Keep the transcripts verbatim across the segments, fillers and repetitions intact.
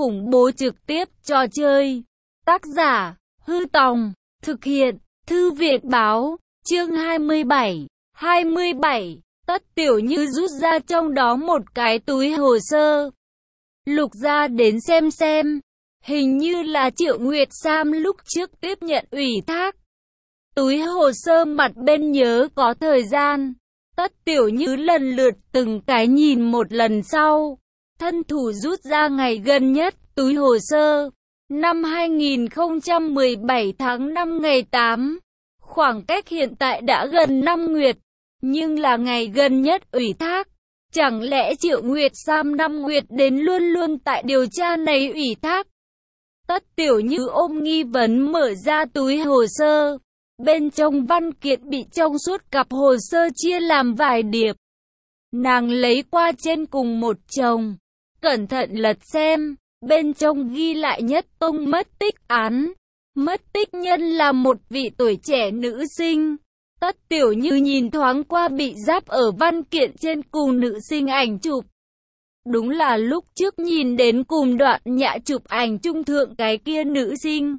khủng bố trực tiếp trò chơi. Tác giả, Hư Tòng, thực hiện, Thư viện Báo, chương hai mươi bảy. hai mươi bảy, Tất Tiểu Như rút ra trong đó một cái túi hồ sơ. Lục ra đến xem xem, hình như là Triệu Nguyệt Sam lúc trước tiếp nhận ủy thác. Túi hồ sơ mặt bên nhớ có thời gian. Tất Tiểu Như lần lượt từng cái nhìn một lần sau. Thân thủ rút ra ngày gần nhất, túi hồ sơ. Năm hai nghìn không trăm mười bảy tháng năm ngày tám. Khoảng cách hiện tại đã gần năm nguyệt. Nhưng là ngày gần nhất ủy thác. Chẳng lẽ Triệu Nguyệt Sam năm nguyệt đến luôn luôn tại điều tra này ủy thác? Tất Tiểu Như ôm nghi vấn mở ra túi hồ sơ. Bên trong văn kiện bị trong suốt cặp hồ sơ chia làm vài điệp. Nàng lấy qua trên cùng một chồng. Cẩn thận lật xem. Bên trong ghi lại nhất tông mất tích án. Mất tích nhân là một vị tuổi trẻ nữ sinh. Tất Tiểu Như nhìn thoáng qua bị ráp ở văn kiện trên cùng nữ sinh ảnh chụp. Đúng là lúc trước nhìn đến cùng đoạn nhã chụp ảnh trung thượng cái kia nữ sinh.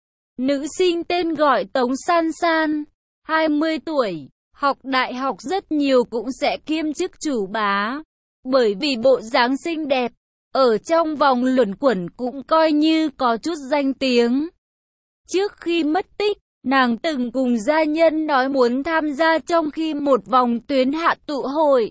Nữ sinh tên gọi Tống San San, hai mươi tuổi, học đại học rất nhiều cũng sẽ kiêm chức chủ bá. Bởi vì bộ dáng xinh đẹp, ở trong vòng luẩn quẩn cũng coi như có chút danh tiếng. Trước khi mất tích, nàng từng cùng gia nhân nói muốn tham gia trong khi một vòng tuyến hạ tụ hội.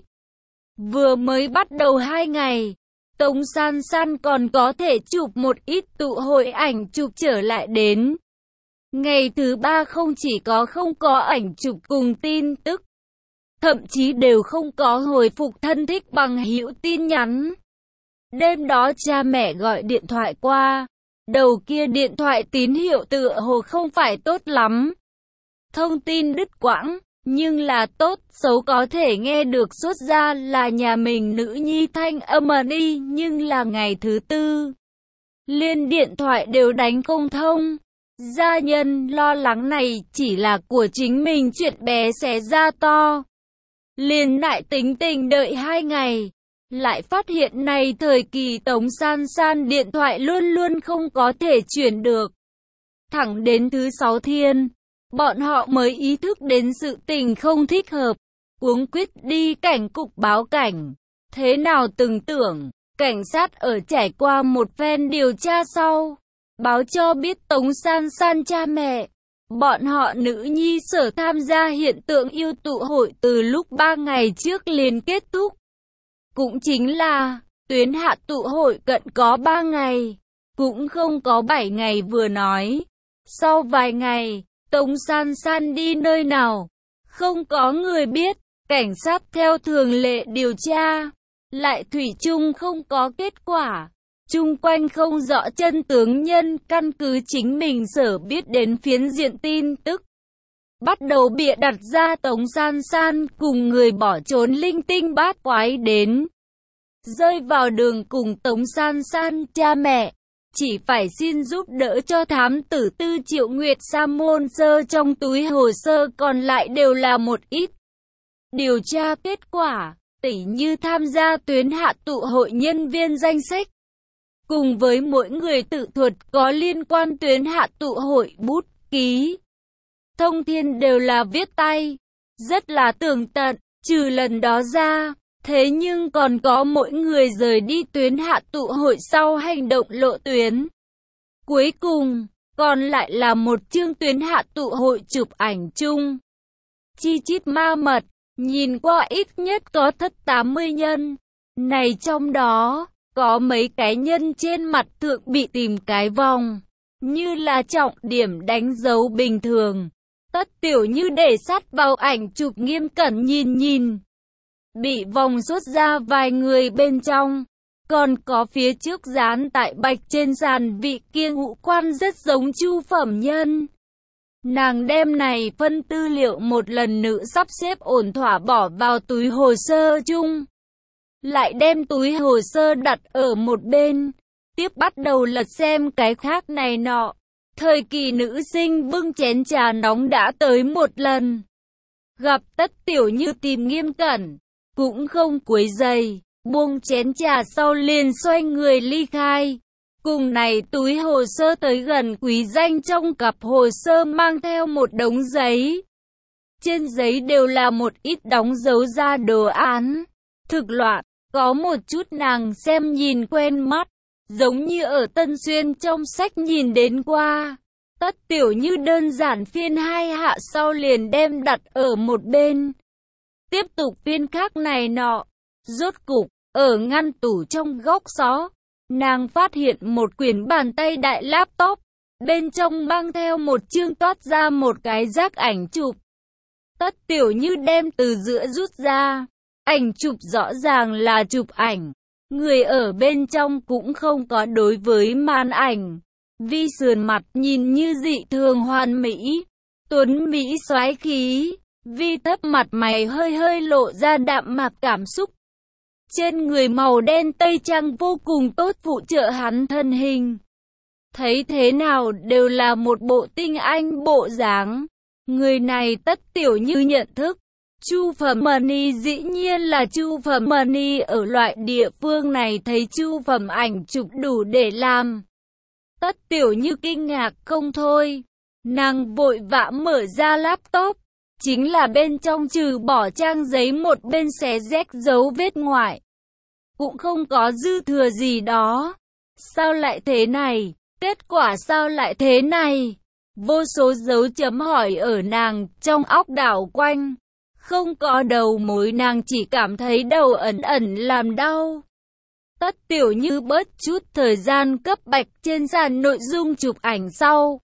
Vừa mới bắt đầu hai ngày, Tống San San còn có thể chụp một ít tụ hội ảnh chụp trở lại đến. Ngày thứ ba không chỉ có không có ảnh chụp cùng tin tức, thậm chí đều không có hồi phục thân thích bằng hữu tin nhắn. Đêm đó cha mẹ gọi điện thoại qua, đầu kia điện thoại tín hiệu tựa hồ không phải tốt lắm. Thông tin đứt quãng, nhưng là tốt, xấu có thể nghe được xuất ra là nhà mình nữ nhi thanh âm đi, nhưng là ngày thứ tư. Liên điện thoại đều đánh không thông. Gia nhân lo lắng này chỉ là của chính mình chuyện bé xé ra to. Liền lại tính tình đợi hai ngày. Lại phát hiện này thời kỳ Tống San San điện thoại luôn luôn không có thể chuyển được. Thẳng đến thứ sáu thiên, bọn họ mới ý thức đến sự tình không thích hợp. Cuống quýt đi cảnh cục báo cảnh. Thế nào từng tưởng, cảnh sát ở trải qua một phen điều tra sau, báo cho biết Tống San San cha mẹ, bọn họ nữ nhi sở tham gia hiện tượng yêu tụ hội từ lúc ba ngày trước liền kết thúc. Cũng chính là, tuyến hạ tụ hội cận có ba ngày, cũng không có bảy ngày vừa nói. Sau vài ngày, Tống San San đi nơi nào? Không có người biết, cảnh sát theo thường lệ điều tra, lại thủy chung không có kết quả. Chung quanh không rõ chân tướng nhân căn cứ chính mình sở biết đến phiến diện tin tức. Bắt đầu bịa đặt ra Tống San San cùng người bỏ trốn linh tinh bát quái đến. Rơi vào đường cùng Tống San San cha mẹ, chỉ phải xin giúp đỡ cho thám tử tư Triệu Nguyệt Sam môn sơ trong túi hồ sơ còn lại đều là một ít. Điều tra kết quả, tỉ như tham gia tuyến hạ tụ hội nhân viên danh sách. Cùng với mỗi người tự thuật có liên quan tuyến hạ tụ hội bút ký. Thông thiên đều là viết tay, rất là tường tận, trừ lần đó ra, thế nhưng còn có mỗi người rời đi tuyến hạ tụ hội sau hành động lộ tuyến. Cuối cùng, còn lại là một chương tuyến hạ tụ hội chụp ảnh chung. Chi chít ma mật, nhìn qua ít nhất có thất tám mươi nhân. Này trong đó, có mấy cái nhân trên mặt thượng bị tìm cái vòng, như là trọng điểm đánh dấu bình thường. Tất Tiểu Như để sát vào ảnh chụp nghiêm cẩn nhìn nhìn. Bị vòng xuất ra vài người bên trong, còn có phía trước dán tại bạch trên sàn vị kia ngũ quan rất giống Chu Phẩm Nhân. Nàng đem này phân tư liệu một lần nữa sắp xếp ổn thỏa bỏ vào túi hồ sơ chung. Lại đem túi hồ sơ đặt ở một bên, tiếp bắt đầu lật xem cái khác này nọ. Thời kỳ nữ sinh bưng chén trà nóng đã tới một lần. Gặp Tất Tiểu Như tìm nghiêm cẩn, cũng không quấy rầy, buông chén trà sau liền xoay người ly khai. Cùng này túi hồ sơ tới gần quý danh, trong cặp hồ sơ mang theo một đống giấy. Trên giấy đều là một ít đóng dấu ra đồ án, thực loạn, có một chút nàng xem nhìn quen mắt, giống như ở Tân Xuyên trong sách nhìn đến qua. Tất Tiểu Như đơn giản phiên hai hạ sau liền đem đặt ở một bên. Tiếp tục phiên khác này nọ. Rốt cục, ở ngăn tủ trong góc xó, nàng phát hiện một quyển bàn tay đại laptop. Bên trong mang theo một chương toát ra một cái rác ảnh chụp. Tất Tiểu Như đem từ giữa rút ra. Ảnh chụp rõ ràng là chụp ảnh. Người ở bên trong cũng không có đối với màn ảnh. Vi sườn mặt nhìn như dị thường hoàn mỹ, tuấn mỹ soái khí. Vi thấp mặt mày hơi hơi lộ ra đạm mạc cảm xúc. Trên người màu đen tây trang vô cùng tốt phụ trợ hắn thân hình. Thấy thế nào đều là một bộ tinh anh bộ dáng. Người này Tất Tiểu Như nhận thức. Chu Phẩm Mani dĩ nhiên là Chu Phẩm Mani, ở loại địa phương này thấy Chu Phẩm ảnh chụp đủ để làm. Tất Tiểu Như kinh ngạc không thôi. Nàng vội vã mở ra laptop. Chính là bên trong trừ bỏ trang giấy một bên xé rách dấu vết ngoại, cũng không có dư thừa gì đó. Sao lại thế này? Kết quả sao lại thế này? Vô số dấu chấm hỏi ở nàng trong óc đảo quanh. Không có đầu mối, nàng chỉ cảm thấy đầu ẩn ẩn làm đau. Tất Tiểu Như bớt chút thời gian cấp bạch trên sàn nội dung chụp ảnh sau.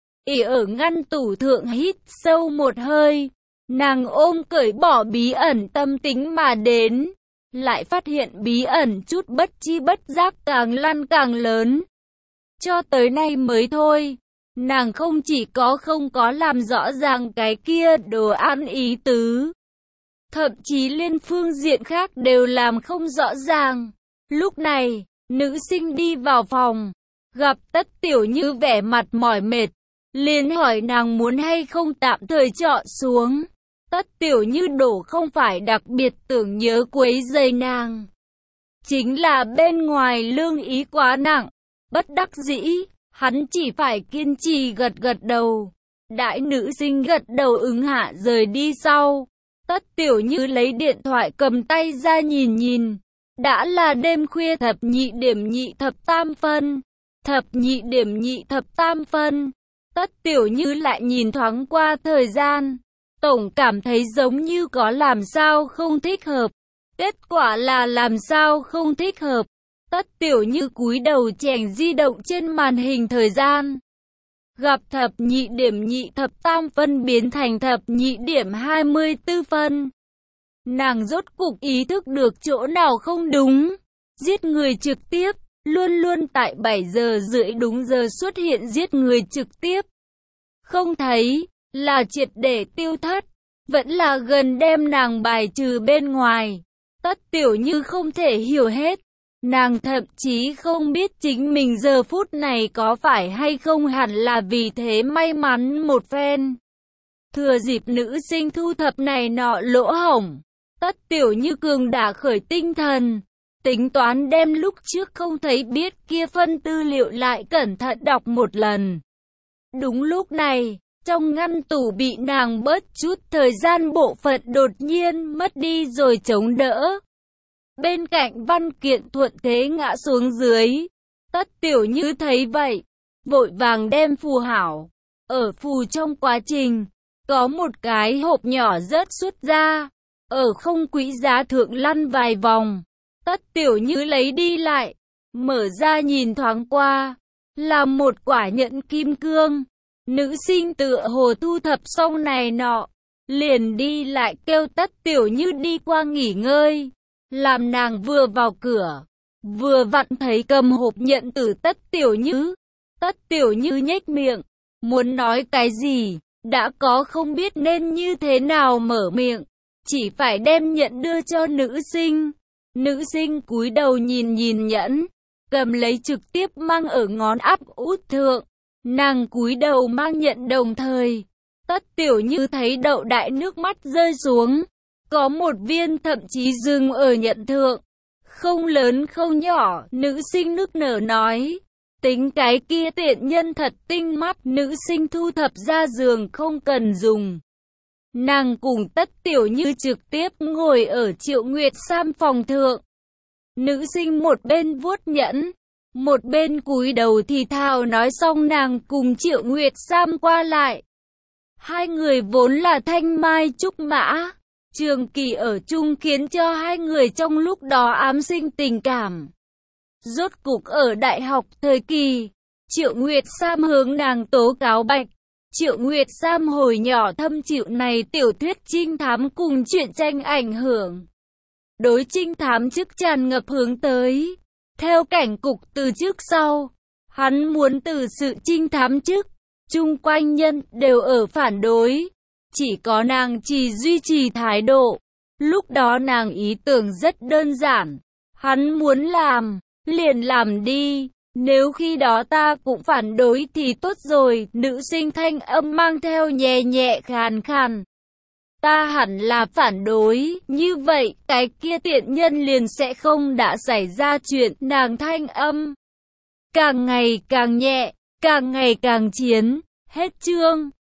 ỉ ở ngăn tủ thượng hít sâu một hơi. Nàng ôm cởi bỏ bí ẩn tâm tính mà đến. Lại phát hiện bí ẩn chút bất chi bất giác càng lăn càng lớn. Cho tới nay mới thôi. Nàng không chỉ có không có làm rõ ràng cái kia đồ án ý tứ, thậm chí liên phương diện khác đều làm không rõ ràng. Lúc này, nữ sinh đi vào phòng, gặp Tất Tiểu Như vẻ mặt mỏi mệt, liền hỏi nàng muốn hay không tạm thời trọ xuống. Tất Tiểu Như đổ không phải đặc biệt tưởng nhớ quấy rầy nàng, chính là bên ngoài lương ý quá nặng. Bất đắc dĩ, hắn chỉ phải kiên trì gật gật đầu. Đại nữ sinh gật đầu ứng hạ rời đi sau. Tất Tiểu Như lấy điện thoại cầm tay ra nhìn nhìn. Đã là đêm khuya, thập nhị điểm nhị thập tam phân. Thập nhị điểm nhị thập tam phân. Tất Tiểu Như lại nhìn thoáng qua thời gian. Tổng cảm thấy giống như có làm sao không thích hợp. Kết quả là làm sao không thích hợp. Tất Tiểu Như cúi đầu chèn di động trên màn hình thời gian. Gặp thập nhị điểm nhị thập tam phân biến thành thập nhị điểm hai mươi tư phân. Nàng rốt cục ý thức được chỗ nào không đúng. Giết người trực tiếp, luôn luôn tại bảy giờ rưỡi đúng giờ xuất hiện giết người trực tiếp. Không thấy, là triệt để tiêu thất, vẫn là gần đem nàng bài trừ bên ngoài. Tất Tiểu Như không thể hiểu hết. Nàng thậm chí không biết chính mình giờ phút này có phải hay không hẳn là vì thế may mắn một phen. Thừa dịp nữ sinh thu thập này nọ lỗ hổng, Tất Tiểu Như cường đã khởi tinh thần, tính toán đem lúc trước không thấy biết kia phân tư liệu lại cẩn thận đọc một lần. Đúng lúc này, trong ngăn tủ bị nàng bớt chút thời gian bộ phận đột nhiên mất đi rồi chống đỡ. Bên cạnh văn kiện thuận thế ngã xuống dưới. Tất Tiểu Như thấy vậy, vội vàng đem phù hảo. Ở phù trong quá trình, có một cái hộp nhỏ rớt xuất ra, ở không quỹ giá thượng lăn vài vòng. Tất Tiểu Như lấy đi lại, mở ra nhìn thoáng qua, là một quả nhẫn kim cương. Nữ sinh tựa hồ thu thập xong này nọ, liền đi lại kêu Tất Tiểu Như đi qua nghỉ ngơi. Làm nàng vừa vào cửa, vừa vặn thấy cầm hộp nhận từ Tất Tiểu Như. Tất Tiểu Như nhếch miệng, muốn nói cái gì, đã có không biết nên như thế nào mở miệng, chỉ phải đem nhận đưa cho nữ sinh. Nữ sinh cúi đầu nhìn nhìn nhẫn, cầm lấy trực tiếp mang ở ngón áp út thượng. Nàng cúi đầu mang nhận đồng thời, Tất Tiểu Như thấy đậu đại nước mắt rơi xuống. Có một viên thậm chí dừng ở nhận thượng. Không lớn không nhỏ, nữ sinh nức nở nói. Tính cái kia tiện nhân thật tinh mắt, nữ sinh thu thập ra giường không cần dùng. Nàng cùng Tất Tiểu Như trực tiếp ngồi ở Triệu Nguyệt Sam phòng thượng. Nữ sinh một bên vuốt nhẫn, một bên cúi đầu thì thào nói, xong nàng cùng Triệu Nguyệt Sam qua lại. Hai người vốn là thanh mai trúc mã, trường kỳ ở chung khiến cho hai người trong lúc đó ám sinh tình cảm. Rốt cục ở đại học thời kỳ, Triệu Nguyệt Sam hướng nàng tố cáo Bạch. Triệu Nguyệt Sam hồi nhỏ thâm chịu này tiểu thuyết trinh thám cùng truyện tranh ảnh hưởng. Đối trinh thám chức tràn ngập hướng tới. Theo cảnh cục từ trước sau, hắn muốn từ sự trinh thám chức, chung quanh nhân đều ở phản đối. Chỉ có nàng chỉ duy trì thái độ. Lúc đó nàng ý tưởng rất đơn giản. Hắn muốn làm, liền làm đi. Nếu khi đó ta cũng phản đối thì tốt rồi. Nữ sinh thanh âm mang theo nhẹ nhẹ khàn khàn. Ta hẳn là phản đối, như vậy cái kia tiện nhân liền sẽ không đã xảy ra chuyện. Nàng thanh âm càng ngày càng nhẹ, càng ngày càng chiến. Hết chương.